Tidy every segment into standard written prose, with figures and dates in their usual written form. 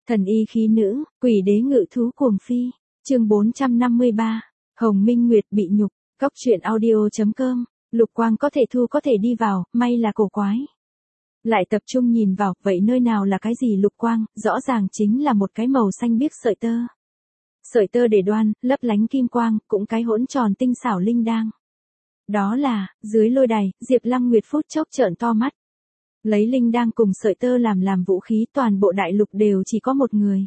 Thần y khí nữ, quỷ đế ngự thú cuồng phi. Chương 453. Hồng Minh Nguyệt bị nhục. Cóc truyện audio.com. Lục quang có thể thu có thể đi vào, may là cổ quái. Lại tập trung nhìn vào, vậy nơi nào là cái gì lục quang, rõ ràng chính là một cái màu xanh biếc sợi tơ. Sợi tơ để đoan, lấp lánh kim quang, cũng cái hỗn tròn tinh xảo linh đang. Đó là, dưới lôi đài, Diệp Lăng Nguyệt phút chốc trợn to mắt. Lấy linh đang cùng sợi tơ làm vũ khí, toàn bộ đại lục đều chỉ có một người.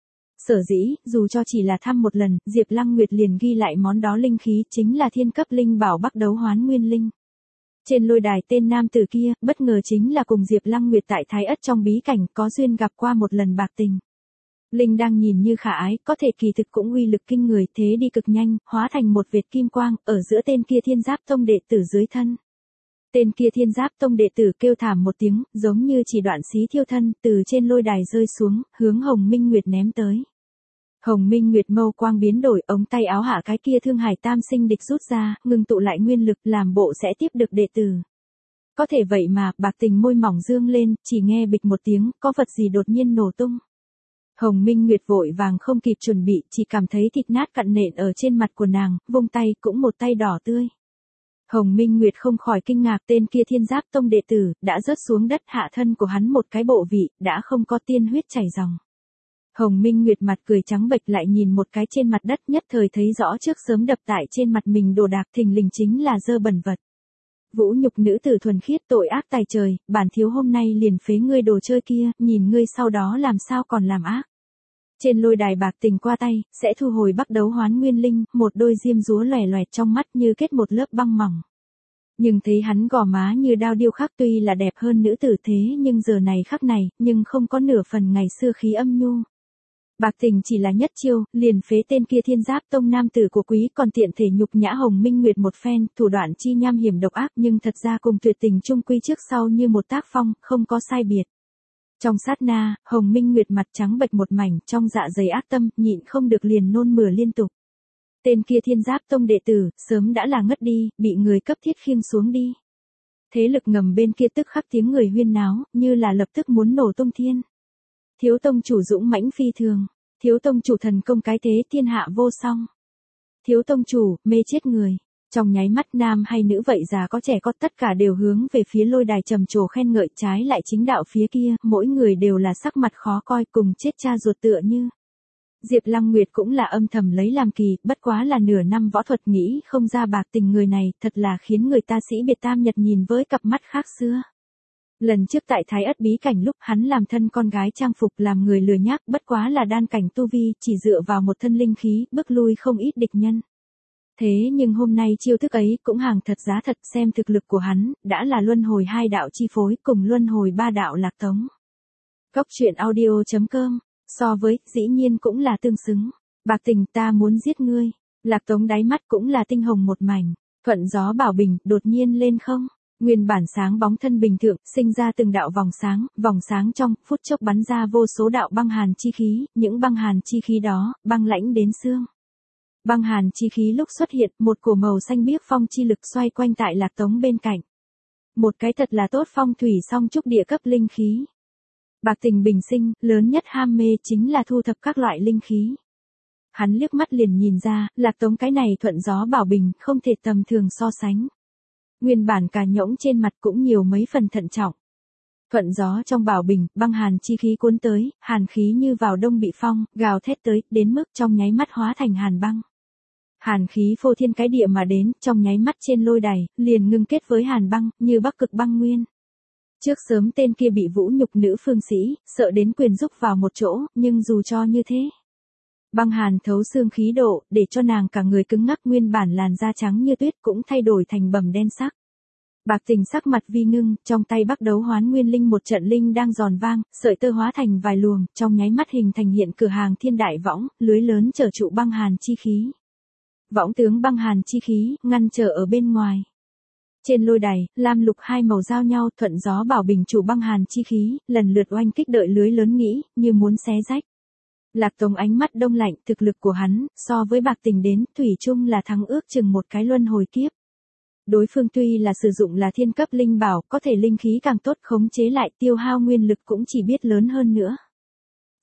Sở dĩ, dù cho chỉ là thăm một lần, Diệp Lăng Nguyệt liền ghi lại món đó linh khí chính là thiên cấp linh bảo Bắc Đấu Hoán Nguyên Linh. Trên lôi đài tên nam tử kia, bất ngờ chính là cùng Diệp Lăng Nguyệt tại Thái Ất trong bí cảnh có duyên gặp qua một lần bạc tình. Linh đang nhìn như khả ái, có thể kỳ thực cũng uy lực kinh người, thế đi cực nhanh, hóa thành một vệt kim quang, ở giữa tên kia Thiên Giáp Tông đệ tử dưới thân. Tên kia Thiên Giáp Tông đệ tử kêu thảm một tiếng, giống như chỉ đoạn xí thiêu thân, từ trên lôi đài rơi xuống, hướng Hồng Minh Nguyệt ném tới. Hồng Minh Nguyệt mâu quang biến đổi, ống tay áo hạ cái kia Thương Hải Tam Sinh địch rút ra, ngừng tụ lại nguyên lực, làm bộ sẽ tiếp được đệ tử. Có thể vậy mà, bạc tình môi mỏng dương lên, chỉ nghe bịch một tiếng, có vật gì đột nhiên nổ tung. Hồng Minh Nguyệt vội vàng không kịp chuẩn bị, chỉ cảm thấy thịt nát cặn nện ở trên mặt của nàng, vung tay cũng một tay đỏ tươi. Hồng Minh Nguyệt không khỏi kinh ngạc, tên kia Thiên Giáp Tông đệ tử, đã rớt xuống đất, hạ thân của hắn một cái bộ vị, đã không có tiên huyết chảy ròng. Hồng Minh Nguyệt mặt cười trắng bệch lại nhìn một cái trên mặt đất, nhất thời thấy rõ trước sớm đập tại trên mặt mình đồ đạc thình lình chính là dơ bẩn vật. Vũ nhục nữ tử thuần khiết, tội ác tài trời, bản thiếu hôm nay liền phế ngươi đồ chơi kia, nhìn ngươi sau đó làm sao còn làm ác. Trên lôi đài bạc tình qua tay, sẽ thu hồi Bắc Đấu Hoán Nguyên Linh, một đôi diêm dúa lòe loẹt trong mắt như kết một lớp băng mỏng. Nhưng thấy hắn gò má như đao điêu khắc, tuy là đẹp hơn nữ tử thế nhưng giờ này khắc này, nhưng không có nửa phần ngày xưa khí âm nhu. Bạc tình chỉ là nhất chiêu, liền phế tên kia Thiên Giáp Tông nam tử của quý, còn tiện thể nhục nhã Hồng Minh Nguyệt một phen, thủ đoạn chi nham hiểm độc ác nhưng thật ra cùng tuyệt tình chung quy trước sau như một tác phong, không có sai biệt. Trong sát na, Hồng Minh Nguyệt mặt trắng bệch một mảnh, trong dạ dày ác tâm, nhịn không được liền nôn mửa liên tục. Tên kia Thiên Giáp Tông đệ tử, sớm đã là ngất đi, bị người cấp thiết khiêng xuống đi. Thế lực ngầm bên kia tức khắc tiếng người huyên náo, như là lập tức muốn nổ tung thiên. Thiếu tông chủ dũng mãnh phi thường, thiếu tông chủ thần công cái thế thiên hạ vô song. Thiếu tông chủ, mê chết người. Trong nháy mắt nam hay nữ vậy già có trẻ có tất cả đều hướng về phía lôi đài trầm trồ khen ngợi, trái lại chính đạo phía kia, mỗi người đều là sắc mặt khó coi, cùng chết cha ruột tựa như. Diệp Lăng Nguyệt cũng là âm thầm lấy làm kỳ, bất quá là nửa năm võ thuật nghĩ không ra bạc tình người này, thật là khiến người ta sĩ biệt tam nhật nhìn với cặp mắt khác xưa. Lần trước tại Thái Ất bí cảnh lúc hắn làm thân con gái trang phục làm người lừa nhác, bất quá là đan cảnh tu vi, chỉ dựa vào một thân linh khí, bước lui không ít địch nhân. Thế nhưng hôm nay chiêu thức ấy cũng hàng thật giá thật, xem thực lực của hắn, đã là luân hồi 2 đạo chi phối cùng luân hồi 3 đạo lạc tống. Cóc truyện audio.com, so với, dĩ nhiên cũng là tương xứng. Bạc tình ta muốn giết ngươi, lạc tống đáy mắt cũng là tinh hồng một mảnh, thuận gió bảo bình, đột nhiên lên không. Nguyên bản sáng bóng thân bình thường, sinh ra từng đạo vòng sáng trong, phút chốc bắn ra vô số đạo băng hàn chi khí, những băng hàn chi khí đó, băng lãnh đến xương. Băng hàn chi khí lúc xuất hiện, một cổ màu xanh biếc phong chi lực xoay quanh tại lạc tống bên cạnh. Một cái thật là tốt phong thủy song trúc địa cấp linh khí. Bạc tình bình sinh, lớn nhất ham mê chính là thu thập các loại linh khí. Hắn liếc mắt liền nhìn ra, lạc tống cái này thuận gió bảo bình, không thể tầm thường so sánh. Nguyên bản cả nhõng trên mặt cũng nhiều mấy phần thận trọng. Thuận gió trong bảo bình, băng hàn chi khí cuốn tới, hàn khí như vào đông bị phong, gào thét tới, đến mức trong nháy mắt hóa thành hàn băng. Hàn khí phô thiên cái địa mà đến, trong nháy mắt trên lôi đài, liền ngưng kết với hàn băng, như Bắc Cực băng nguyên. Trước sớm tên kia bị vũ nhục nữ phương sĩ, sợ đến quyền rúc vào một chỗ, nhưng dù cho như thế. Băng hàn thấu xương khí độ, để cho nàng cả người cứng ngắc, nguyên bản làn da trắng như tuyết cũng thay đổi thành bầm đen sắc. Bạc tình sắc mặt vi ngưng, trong tay Bắc Đấu Hoán Nguyên Linh một trận linh đang giòn vang, sợi tơ hóa thành vài luồng, trong nháy mắt hình thành hiện cửa hàng thiên đại võng, lưới lớn trở trụ băng hàn chi khí. Võng tướng băng hàn chi khí, ngăn trở ở bên ngoài. Trên lôi đài, lam lục hai màu giao nhau, thuận gió bảo bình trụ băng hàn chi khí, lần lượt oanh kích đợi lưới lớn nghĩ, như muốn xé rách. Lạc Tống ánh mắt đông lạnh, thực lực của hắn, so với bạc tình đến, thủy chung là thắng ước chừng một cái luân hồi kiếp. Đối phương tuy là sử dụng là thiên cấp linh bảo, có thể linh khí càng tốt khống chế lại, tiêu hao nguyên lực cũng chỉ biết lớn hơn nữa.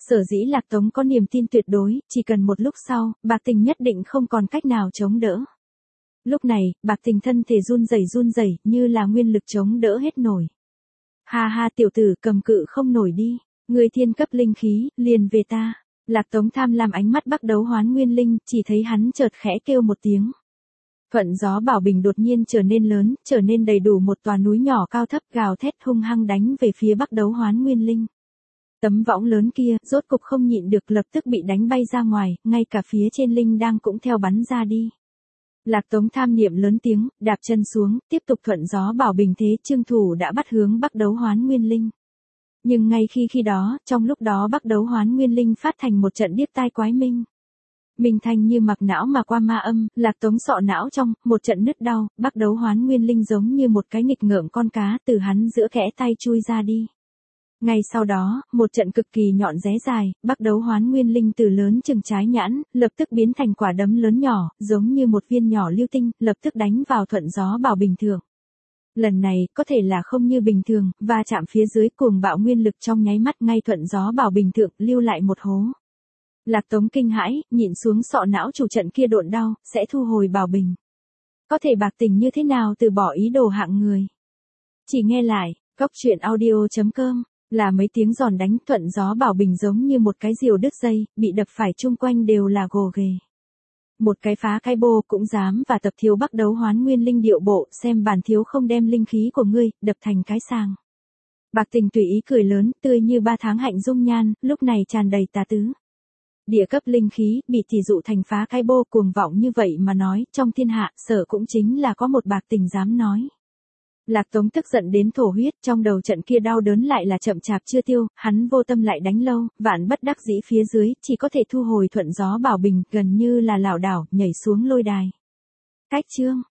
Sở dĩ Lạc Tống có niềm tin tuyệt đối, chỉ cần một lúc sau, Bạc Tình nhất định không còn cách nào chống đỡ. Lúc này, Bạc Tình thân thể run rẩy, như là nguyên lực chống đỡ hết nổi. Ha ha tiểu tử cầm cự không nổi đi, người thiên cấp linh khí, liền về ta. Lạc Tống tham lam ánh mắt Bắc Đấu Hoán Nguyên Linh, chỉ thấy hắn chợt khẽ kêu một tiếng. Thuận gió bảo bình đột nhiên trở nên lớn, trở nên đầy đủ một tòa núi nhỏ cao thấp gào thét hung hăng đánh về phía Bắc Đấu Hoán Nguyên Linh. Tấm võng lớn kia, rốt cục không nhịn được lập tức bị đánh bay ra ngoài, ngay cả phía trên linh đang cũng theo bắn ra đi. Lạc Tống tham niệm lớn tiếng, đạp chân xuống, tiếp tục thuận gió bảo bình thế trương thủ đã bắt hướng Bắc Đấu Hoán Nguyên Linh. Nhưng ngay khi đó, trong lúc đó Bắc Đấu Hoán Nguyên Linh phát thành một trận điếc tai quái minh. Minh thanh như mặc não mà qua ma âm, Lạc Tống sọ não trong, một trận nứt đau, Bắc Đấu Hoán Nguyên Linh giống như một cái nghịch ngợm con cá từ hắn giữa kẽ tay chui ra đi. Ngay sau đó, một trận cực kỳ nhọn ré dài, Bắc Đấu Hoán Nguyên Linh từ lớn chừng trái nhãn, lập tức biến thành quả đấm lớn nhỏ, giống như một viên nhỏ lưu tinh, lập tức đánh vào thuận gió bảo bình thượng. Lần này, có thể là không như bình thường, và chạm phía dưới cuồng bạo nguyên lực trong nháy mắt ngay thuận gió bảo bình thượng, lưu lại một hố. Lạc Tống kinh hãi, nhìn xuống sọ não chủ trận kia độn đau, sẽ thu hồi bảo bình. Có thể Bạc Tình như thế nào từ bỏ ý đồ hạng người. Chỉ nghe lại, goctruyện.audio.com, là mấy tiếng giòn đánh thuận gió bảo bình giống như một cái diều đứt dây, bị đập phải chung quanh đều là gồ ghề. Một cái phá cái bô cũng dám và tập thiếu Bắc Đấu Hoán Nguyên Linh điệu bộ, xem bản thiếu không đem linh khí của ngươi, đập thành cái sàng. Bạc Tình tùy ý cười lớn, tươi như 3 tháng hạnh dung nhan, lúc này tràn đầy tà tứ. Địa cấp linh khí, bị thì dụ thành phá cái bô cuồng vọng như vậy mà nói, trong thiên hạ, sở cũng chính là có một Bạc Tình dám nói. Lạc Tống tức giận đến thổ huyết, trong đầu trận kia đau đớn lại là chậm chạp chưa tiêu, hắn vô tâm lại đánh lâu, vạn bất đắc dĩ phía dưới, chỉ có thể thu hồi thuận gió bảo bình, gần như là lảo đảo, nhảy xuống lôi đài. Cách chương